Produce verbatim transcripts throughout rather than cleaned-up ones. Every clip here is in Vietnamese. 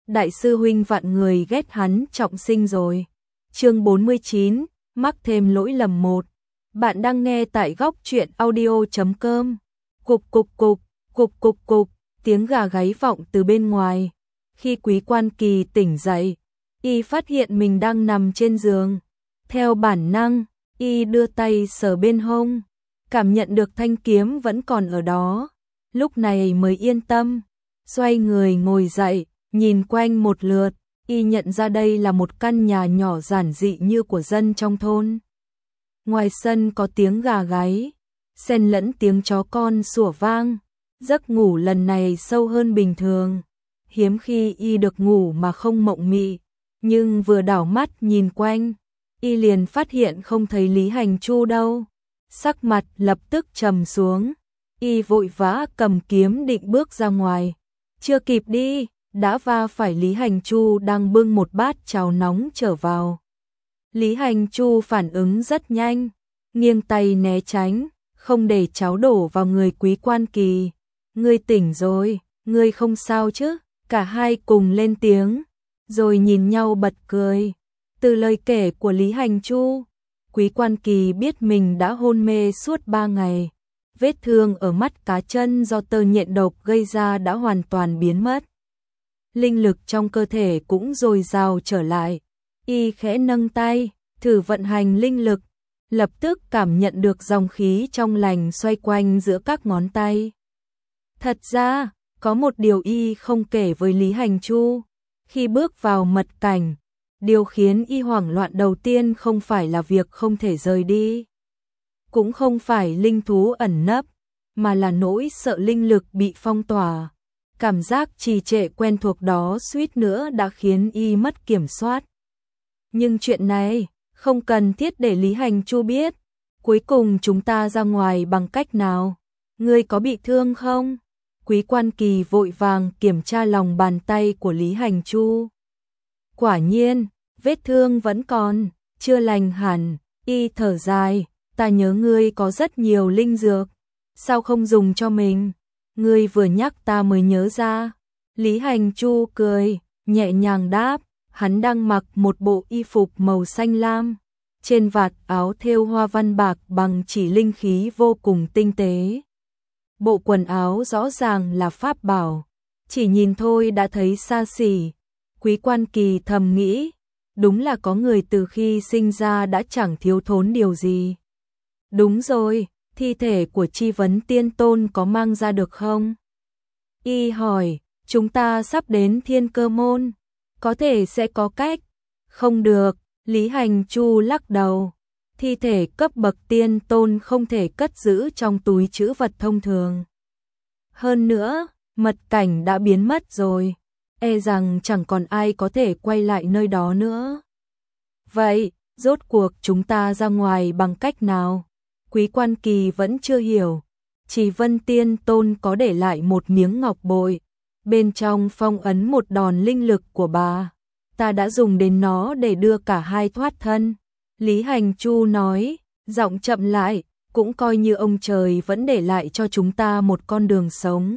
đại sư huynh vạn người ghét hắn trọng sinh rồi. Chương bốn mươi chín, mắc thêm lỗi lầm một. Bạn đang nghe tại góc truyện audio chấm com. Cục cục cục, cục cục cục, tiếng gà gáy vọng từ bên ngoài. Khi Quý Quan Kỳ tỉnh dậy, y phát hiện mình đang nằm trên giường. Theo bản năng, y đưa tay sờ bên hông, cảm nhận được thanh kiếm vẫn còn ở đó. Lúc này mới yên tâm, xoay người ngồi dậy, nhìn quanh một lượt, y nhận ra đây là một căn nhà nhỏ giản dị như của dân trong thôn. Ngoài sân có tiếng gà gáy, xen lẫn tiếng chó con sủa vang. Giấc ngủ lần này sâu hơn bình thường, hiếm khi y được ngủ mà không mộng mị, nhưng vừa đảo mắt nhìn quanh, y liền phát hiện không thấy Lý Hành Chu đâu. Sắc mặt lập tức trầm xuống, y vội vã cầm kiếm định bước ra ngoài. Chưa kịp đi, đã va phải Lý Hành Chu đang bưng một bát cháo nóng trở vào. Lý Hành Chu phản ứng rất nhanh, nghiêng tay né tránh, không để cháo đổ vào người Quý Quan Kỳ. Ngươi tỉnh rồi, ngươi không sao chứ? Cả hai cùng lên tiếng, rồi nhìn nhau bật cười. Từ lời kể của Lý Hành Chu, Quý Quan Kỳ biết mình đã hôn mê suốt ba ngày. Vết thương ở mắt cá chân do tơ nhện độc gây ra đã hoàn toàn biến mất. Linh lực trong cơ thể cũng dồi dào trở lại. Y khẽ nâng tay, thử vận hành linh lực, lập tức cảm nhận được dòng khí trong lành xoay quanh giữa các ngón tay. Thật ra, có một điều y không kể với Lý Hành Chu. Khi bước vào mật cảnh, điều khiến y hoảng loạn đầu tiên không phải là việc không thể rời đi, cũng không phải linh thú ẩn nấp, mà là nỗi sợ linh lực bị phong tỏa. Cảm giác trì trệ quen thuộc đó suýt nữa đã khiến y mất kiểm soát. Nhưng chuyện này không cần thiết để Lý Hành Chu biết. Cuối cùng chúng ta ra ngoài bằng cách nào? Ngươi có bị thương không? Quý Quan Kỳ vội vàng kiểm tra lòng bàn tay của Lý Hành Chu. Quả nhiên, vết thương vẫn còn, chưa lành hẳn. Y thở dài, ta nhớ ngươi có rất nhiều linh dược, sao không dùng cho mình? Ngươi vừa nhắc ta mới nhớ ra. Lý Hành Chu cười, nhẹ nhàng đáp, hắn đang mặc một bộ y phục màu xanh lam. Trên vạt áo thêu hoa văn bạc bằng chỉ linh khí vô cùng tinh tế. Bộ quần áo rõ ràng là pháp bảo, chỉ nhìn thôi đã thấy xa xỉ. Quý Quan Kỳ thầm nghĩ, đúng là có người từ khi sinh ra đã chẳng thiếu thốn điều gì. Đúng rồi, thi thể của Chi Vấn Tiên Tôn có mang ra được không? Y hỏi, chúng ta sắp đến Thiên Cơ Môn, có thể sẽ có cách. Không được, Lý Hành Chu lắc đầu. Thi thể cấp bậc tiên tôn không thể cất giữ trong túi trữ vật thông thường. Hơn nữa, mật cảnh đã biến mất rồi, e rằng chẳng còn ai có thể quay lại nơi đó nữa. Vậy, rốt cuộc chúng ta ra ngoài bằng cách nào? Quý Quan Kỳ vẫn chưa hiểu. Chỉ Vân Tiên Tôn có để lại một miếng ngọc bội, bên trong phong ấn một đòn linh lực của bà. Ta đã dùng đến nó để đưa cả hai thoát thân. Lý Hành Chu nói, giọng chậm lại, cũng coi như ông trời vẫn để lại cho chúng ta một con đường sống.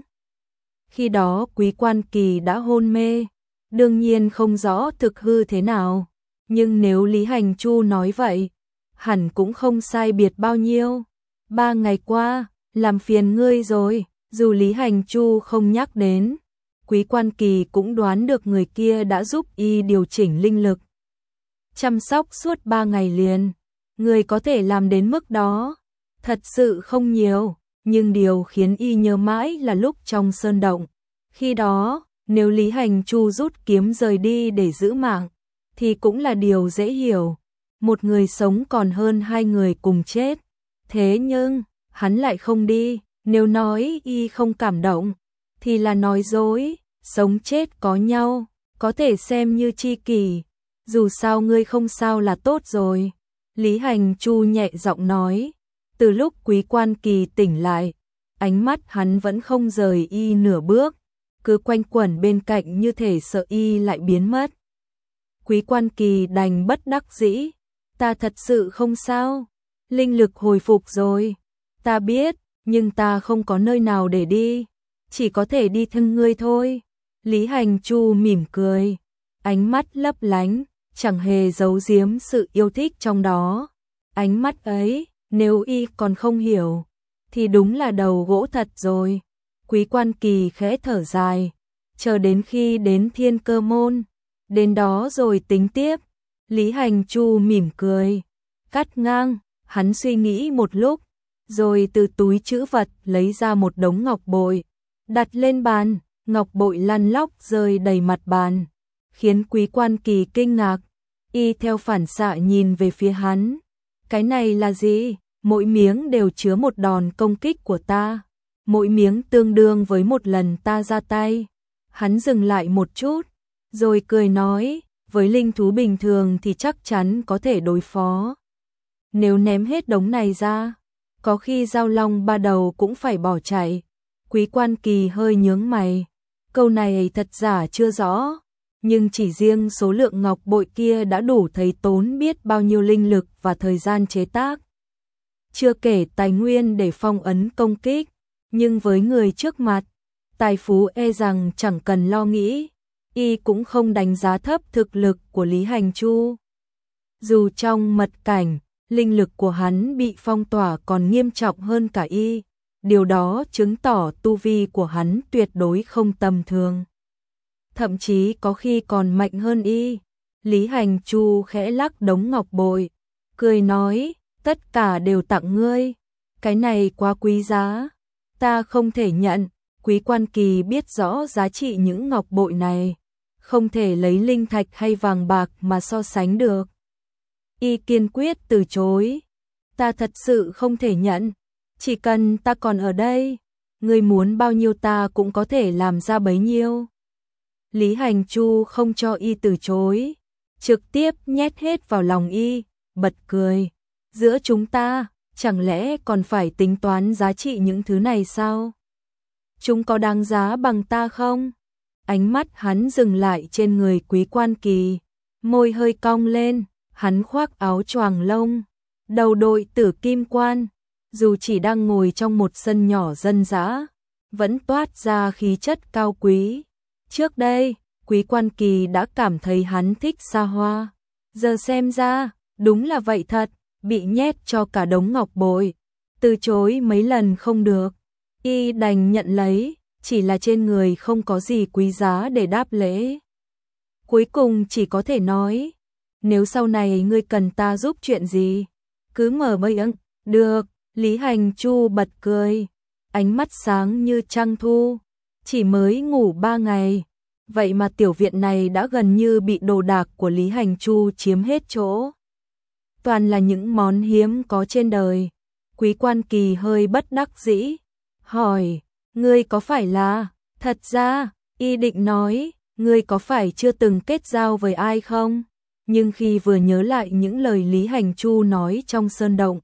Khi đó Quý Quan Kỳ đã hôn mê, đương nhiên không rõ thực hư thế nào, nhưng nếu Lý Hành Chu nói vậy, hẳn cũng không sai biệt bao nhiêu. Ba ngày qua, làm phiền ngươi rồi. Dù Lý Hành Chu không nhắc đến, Quý Quan Kỳ cũng đoán được người kia đã giúp y điều chỉnh linh lực, chăm sóc suốt ba ngày liền. Người có thể làm đến mức đó thật sự không nhiều, nhưng điều khiến y nhớ mãi là lúc trong sơn động. Khi đó, nếu Lý Hành Chu rút kiếm rời đi để giữ mạng, thì cũng là điều dễ hiểu. Một người sống còn hơn hai người cùng chết. Thế nhưng, hắn lại không đi. Nếu nói y không cảm động, thì là nói dối. Sống chết có nhau, có thể xem như tri kỷ. Dù sao ngươi không sao là tốt rồi. Lý Hành Chu nhẹ giọng nói. Từ lúc Quý Quan Kỳ tỉnh lại, ánh mắt hắn vẫn không rời y nửa bước, cứ quanh quẩn bên cạnh như thể sợ y lại biến mất. Quý Quan Kỳ đành bất đắc dĩ. Ta thật sự không sao. Linh lực hồi phục rồi. Ta biết, nhưng ta không có nơi nào để đi. Chỉ có thể đi theo ngươi thôi. Lý Hành Chu mỉm cười, ánh mắt lấp lánh, chẳng hề giấu giếm sự yêu thích trong đó. Ánh mắt ấy, nếu y còn không hiểu, thì đúng là đầu gỗ thật rồi. Quý Quan Kỳ khẽ thở dài, chờ đến khi đến Thiên Cơ Môn, đến đó rồi tính tiếp. Lý Hành Chu mỉm cười, cắt ngang, hắn suy nghĩ một lúc, rồi từ túi trữ vật lấy ra một đống ngọc bội, đặt lên bàn, ngọc bội lăn lóc rơi đầy mặt bàn, khiến Quý Quan Kỳ kinh ngạc, y theo phản xạ nhìn về phía hắn. Cái này là gì? Mỗi miếng đều chứa một đòn công kích của ta, mỗi miếng tương đương với một lần ta ra tay. Hắn dừng lại một chút, rồi cười nói, với linh thú bình thường thì chắc chắn có thể đối phó. Nếu ném hết đống này ra, có khi Giao Long ba đầu cũng phải bỏ chạy. Quý Quan Kỳ hơi nhướng mày, câu này thật giả chưa rõ, nhưng chỉ riêng số lượng ngọc bội kia đã đủ thấy tốn biết bao nhiêu linh lực và thời gian chế tác. Chưa kể tài nguyên để phong ấn công kích, nhưng với người trước mặt, tài phú e rằng chẳng cần lo nghĩ, y cũng không đánh giá thấp thực lực của Lý Hành Chu. Dù trong mật cảnh, linh lực của hắn bị phong tỏa còn nghiêm trọng hơn cả y, điều đó chứng tỏ tu vi của hắn tuyệt đối không tầm thường. Thậm chí có khi còn mạnh hơn y. Lý Hành Chu khẽ lắc đống ngọc bội, cười nói, tất cả đều tặng ngươi, cái này quá quý giá, ta không thể nhận. Quý Quan Kỳ biết rõ giá trị những ngọc bội này, không thể lấy linh thạch hay vàng bạc mà so sánh được. Y kiên quyết từ chối, ta thật sự không thể nhận, chỉ cần ta còn ở đây, ngươi muốn bao nhiêu ta cũng có thể làm ra bấy nhiêu. Lý Hành Chu không cho y từ chối, trực tiếp nhét hết vào lòng y, bật cười, giữa chúng ta, chẳng lẽ còn phải tính toán giá trị những thứ này sao? Chúng có đáng giá bằng ta không? Ánh mắt hắn dừng lại trên người Quý Quan Kỳ, môi hơi cong lên, hắn khoác áo choàng lông, đầu đội tử kim quan, dù chỉ đang ngồi trong một sân nhỏ dân dã, vẫn toát ra khí chất cao quý. Trước đây, Quý Quan Kỳ đã cảm thấy hắn thích xa hoa, giờ xem ra, đúng là vậy thật, bị nhét cho cả đống ngọc bội, từ chối mấy lần không được, y đành nhận lấy, chỉ là trên người không có gì quý giá để đáp lễ. Cuối cùng chỉ có thể nói, nếu sau này ngươi cần ta giúp chuyện gì, cứ mở mây ưng, được. Lý Hành Chu bật cười, ánh mắt sáng như trăng thu, chỉ mới ngủ ba ngày, vậy mà tiểu viện này đã gần như bị đồ đạc của Lý Hành Chu chiếm hết chỗ. Toàn là những món hiếm có trên đời. Quý Quan Kỳ hơi bất đắc dĩ, hỏi, ngươi có phải là, thật ra, y định nói, ngươi có phải chưa từng kết giao với ai không? Nhưng khi vừa nhớ lại những lời Lý Hành Chu nói trong sơn động,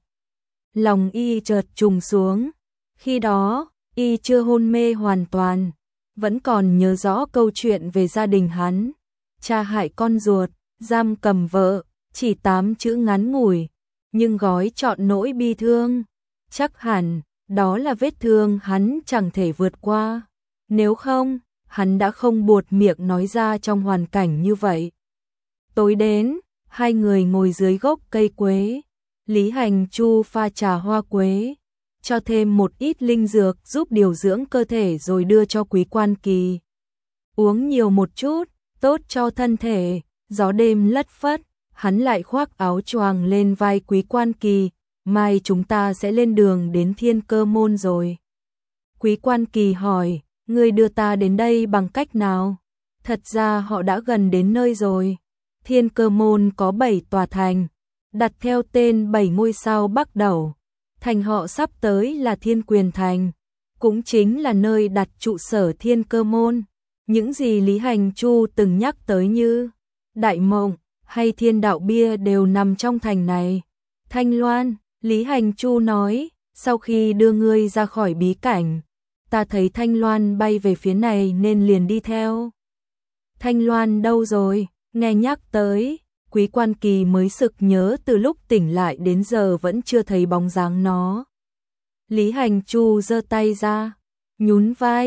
lòng y chợt trùng xuống. Khi đó, y chưa hôn mê hoàn toàn, vẫn còn nhớ rõ câu chuyện về gia đình hắn. Cha hại con ruột, giam cầm vợ, chỉ tám chữ ngắn ngủi, nhưng gói trọn nỗi bi thương. Chắc hẳn, đó là vết thương hắn chẳng thể vượt qua. Nếu không, hắn đã không buột miệng nói ra trong hoàn cảnh như vậy. Tối đến, hai người ngồi dưới gốc cây quế. Lý Hành Chu pha trà hoa quế, cho thêm một ít linh dược giúp điều dưỡng cơ thể rồi đưa cho Quý Quan Kỳ. Uống nhiều một chút, tốt cho thân thể. Gió đêm lất phất, hắn lại khoác áo choàng lên vai Quý Quan Kỳ, mai chúng ta sẽ lên đường đến Thiên Cơ Môn rồi. Quý Quan Kỳ hỏi, ngươi đưa ta đến đây bằng cách nào? Thật ra họ đã gần đến nơi rồi. Thiên Cơ Môn có bảy tòa thành, đặt theo tên bảy ngôi sao bắc đầu. Thành họ sắp tới là Thiên Quyền Thành, cũng chính là nơi đặt trụ sở Thiên Cơ Môn. Những gì Lý Hành Chu từng nhắc tới như Đại Mộng hay Thiên Đạo Bia đều nằm trong thành này. Thanh Loan, Lý Hành Chu nói, sau khi đưa ngươi ra khỏi bí cảnh, ta thấy Thanh Loan bay về phía này nên liền đi theo. Thanh Loan đâu rồi? Nghe nhắc tới, Quý Quan Kỳ mới sực nhớ từ lúc tỉnh lại đến giờ vẫn chưa thấy bóng dáng nó. Lý Hành Chu giơ tay ra, nhún vai,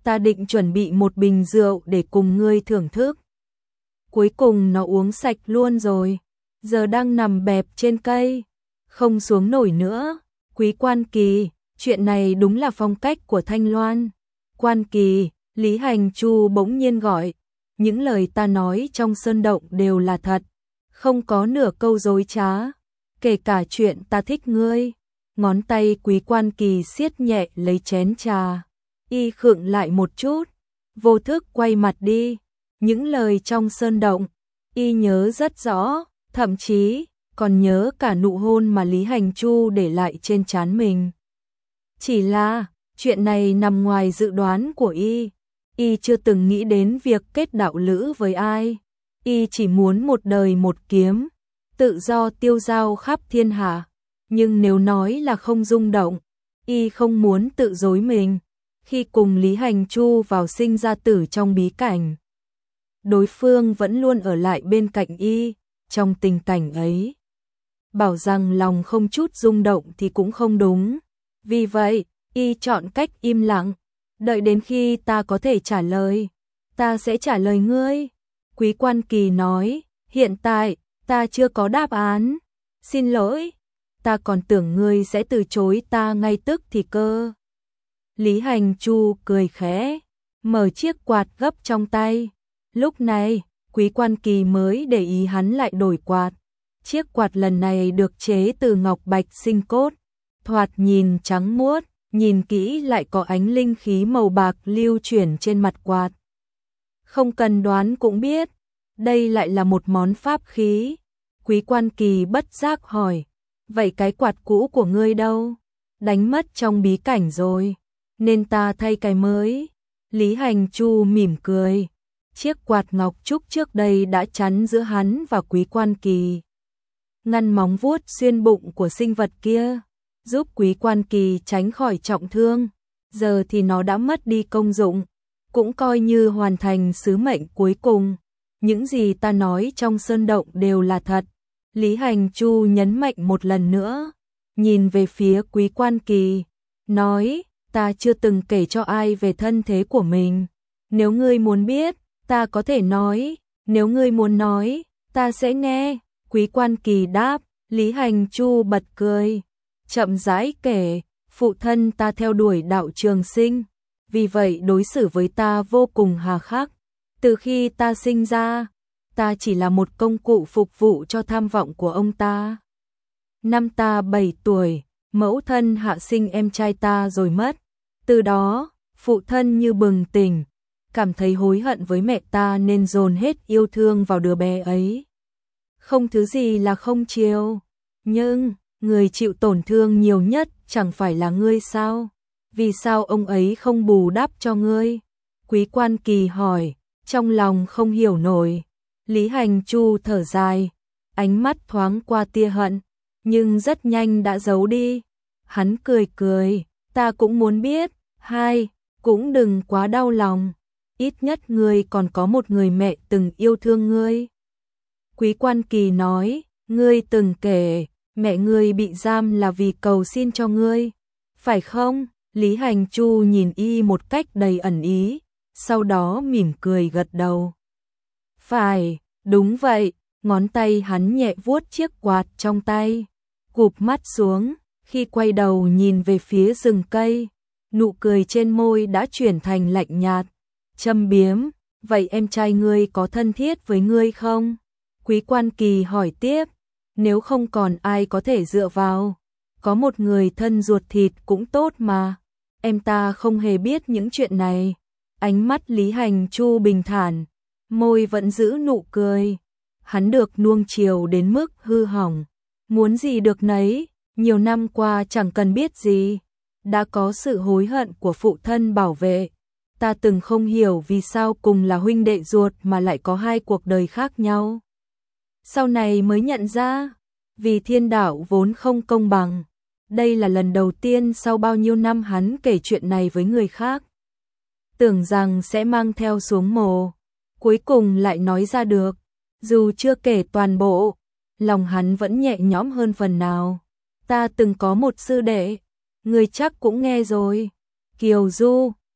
ta định chuẩn bị một bình rượu để cùng ngươi thưởng thức. Cuối cùng nó uống sạch luôn rồi, giờ đang nằm bẹp trên cây, không xuống nổi nữa. Quý Quan Kỳ, chuyện này đúng là phong cách của Thanh Loan. Quan Kỳ, Lý Hành Chu bỗng nhiên gọi, những lời ta nói trong sơn động đều là thật, không có nửa câu dối trá, kể cả chuyện ta thích ngươi. Ngón tay Quý Quan Kỳ siết nhẹ lấy chén trà, y khựng lại một chút, vô thức quay mặt đi. Những lời trong sơn động, y nhớ rất rõ, thậm chí còn nhớ cả nụ hôn mà Lý Hành Chu để lại trên trán mình. Chỉ là, chuyện này nằm ngoài dự đoán của y, y chưa từng nghĩ đến việc kết đạo lữ với ai, y chỉ muốn một đời một kiếm, tự do tiêu dao khắp thiên hạ. Nhưng nếu nói là không rung động, y không muốn tự dối mình. Khi cùng Lý Hành Chu vào sinh ra tử trong bí cảnh, đối phương vẫn luôn ở lại bên cạnh y, trong tình cảnh ấy. Bảo rằng lòng không chút rung động thì cũng không đúng. Vì vậy, y chọn cách im lặng, đợi đến khi ta có thể trả lời, ta sẽ trả lời ngươi. Quý Quan Kỳ nói, hiện tại, ta chưa có đáp án. Xin lỗi, ta còn tưởng ngươi sẽ từ chối ta ngay tức thì cơ. Lý Hành Chu cười khẽ, mở chiếc quạt gấp trong tay. Lúc này, Quý Quan Kỳ mới để ý hắn lại đổi quạt. Chiếc quạt lần này được chế từ ngọc bạch sinh cốt, thoạt nhìn trắng muốt, nhìn kỹ lại có ánh linh khí màu bạc lưu chuyển trên mặt quạt. Không cần đoán cũng biết, đây lại là một món pháp khí. Quý Quan Kỳ bất giác hỏi, vậy cái quạt cũ của ngươi đâu? Đánh mất trong bí cảnh rồi, nên ta thay cái mới. Lý Hành Chu mỉm cười, chiếc quạt ngọc trúc trước đây đã chắn giữa hắn và Quý Quan Kỳ, ngăn móng vuốt xuyên bụng của sinh vật kia, giúp Quý Quan Kỳ tránh khỏi trọng thương. Giờ thì nó đã mất đi công dụng, cũng coi như hoàn thành sứ mệnh cuối cùng. Những gì ta nói trong sơn động đều là thật. Lý Hành Chu nhấn mạnh một lần nữa, nhìn về phía Quý Quan Kỳ, nói, ta chưa từng kể cho ai về thân thế của mình. Nếu ngươi muốn biết, ta có thể nói, nếu ngươi muốn nói, ta sẽ nghe. Quý Quan Kỳ đáp. Lý Hành Chu bật cười, chậm rãi kể, phụ thân ta theo đuổi đạo trường sinh, vì vậy đối xử với ta vô cùng hà khắc. Từ khi ta sinh ra, ta chỉ là một công cụ phục vụ cho tham vọng của ông ta. Năm ta bảy tuổi, mẫu thân hạ sinh em trai ta rồi mất. Từ đó, phụ thân như bừng tỉnh, cảm thấy hối hận với mẹ ta nên dồn hết yêu thương vào đứa bé ấy. Không thứ gì là không chiều, nhưng người chịu tổn thương nhiều nhất chẳng phải là ngươi sao? Vì sao ông ấy không bù đắp cho ngươi? Quý Quan Kỳ hỏi, trong lòng không hiểu nổi. Lý Hành Chu thở dài, ánh mắt thoáng qua tia hận, nhưng rất nhanh đã giấu đi. Hắn cười cười, ta cũng muốn biết. Hai, cũng đừng quá đau lòng, ít nhất ngươi còn có một người mẹ từng yêu thương ngươi. Quý Quan Kỳ nói, ngươi từng kể, mẹ ngươi bị giam là vì cầu xin cho ngươi, phải không? Lý Hành Chu nhìn y một cách đầy ẩn ý, sau đó mỉm cười gật đầu. Phải, đúng vậy. Ngón tay hắn nhẹ vuốt chiếc quạt trong tay, cụp mắt xuống, khi quay đầu nhìn về phía rừng cây, nụ cười trên môi đã chuyển thành lạnh nhạt, châm biếm. Vậy em trai ngươi có thân thiết với ngươi không? Quý Quan Kỳ hỏi tiếp. Nếu không còn ai có thể dựa vào, có một người thân ruột thịt cũng tốt mà. Em ta không hề biết những chuyện này. Ánh mắt Lý Hành Chu bình thản, môi vẫn giữ nụ cười. Hắn được nuông chiều đến mức hư hỏng, muốn gì được nấy, nhiều năm qua chẳng cần biết gì, đã có sự hối hận của phụ thân bảo vệ. Ta từng không hiểu vì sao cùng là huynh đệ ruột mà lại có hai cuộc đời khác nhau. Sau này mới nhận ra, vì thiên đạo vốn không công bằng. Đây là lần đầu tiên sau bao nhiêu năm hắn kể chuyện này với người khác. Tưởng rằng sẽ mang theo xuống mồ, cuối cùng lại nói ra được. Dù chưa kể toàn bộ, lòng hắn vẫn nhẹ nhõm hơn phần nào. Ta từng có một sư đệ, người chắc cũng nghe rồi. Kiều Du,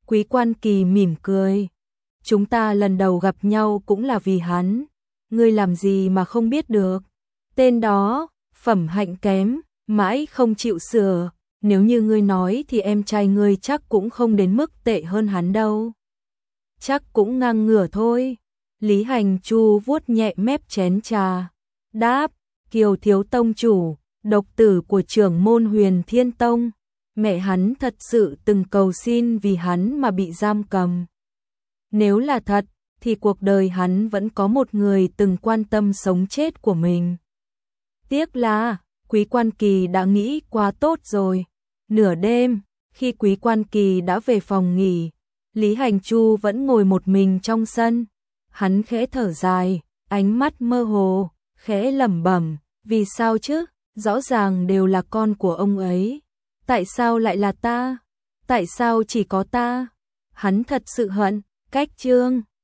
Quý Quan Kỳ mỉm cười. Chúng ta lần đầu gặp nhau cũng là vì hắn. Ngươi làm gì mà không biết được. Tên đó, phẩm hạnh kém, mãi không chịu sửa. Nếu như ngươi nói thì em trai ngươi chắc cũng không đến mức tệ hơn hắn đâu. Chắc cũng ngang ngửa thôi. Lý Hành Chu vuốt nhẹ mép chén trà. Đáp, Kiều thiếu tông chủ, độc tử của trưởng môn Huyền Thiên Tông. Mẹ hắn thật sự từng cầu xin vì hắn mà bị giam cầm. Nếu là thật, thì cuộc đời hắn vẫn có một người từng quan tâm sống chết của mình. Tiếc là, Quý Quan Kỳ đã nghĩ quá tốt rồi. Nửa đêm, khi Quý Quan Kỳ đã về phòng nghỉ, Lý Hành Chu vẫn ngồi một mình trong sân. Hắn khẽ thở dài, ánh mắt mơ hồ, khẽ lẩm bẩm, vì sao chứ, rõ ràng đều là con của ông ấy. Tại sao lại là ta? Tại sao chỉ có ta? Hắn thật sự hận, cách Trương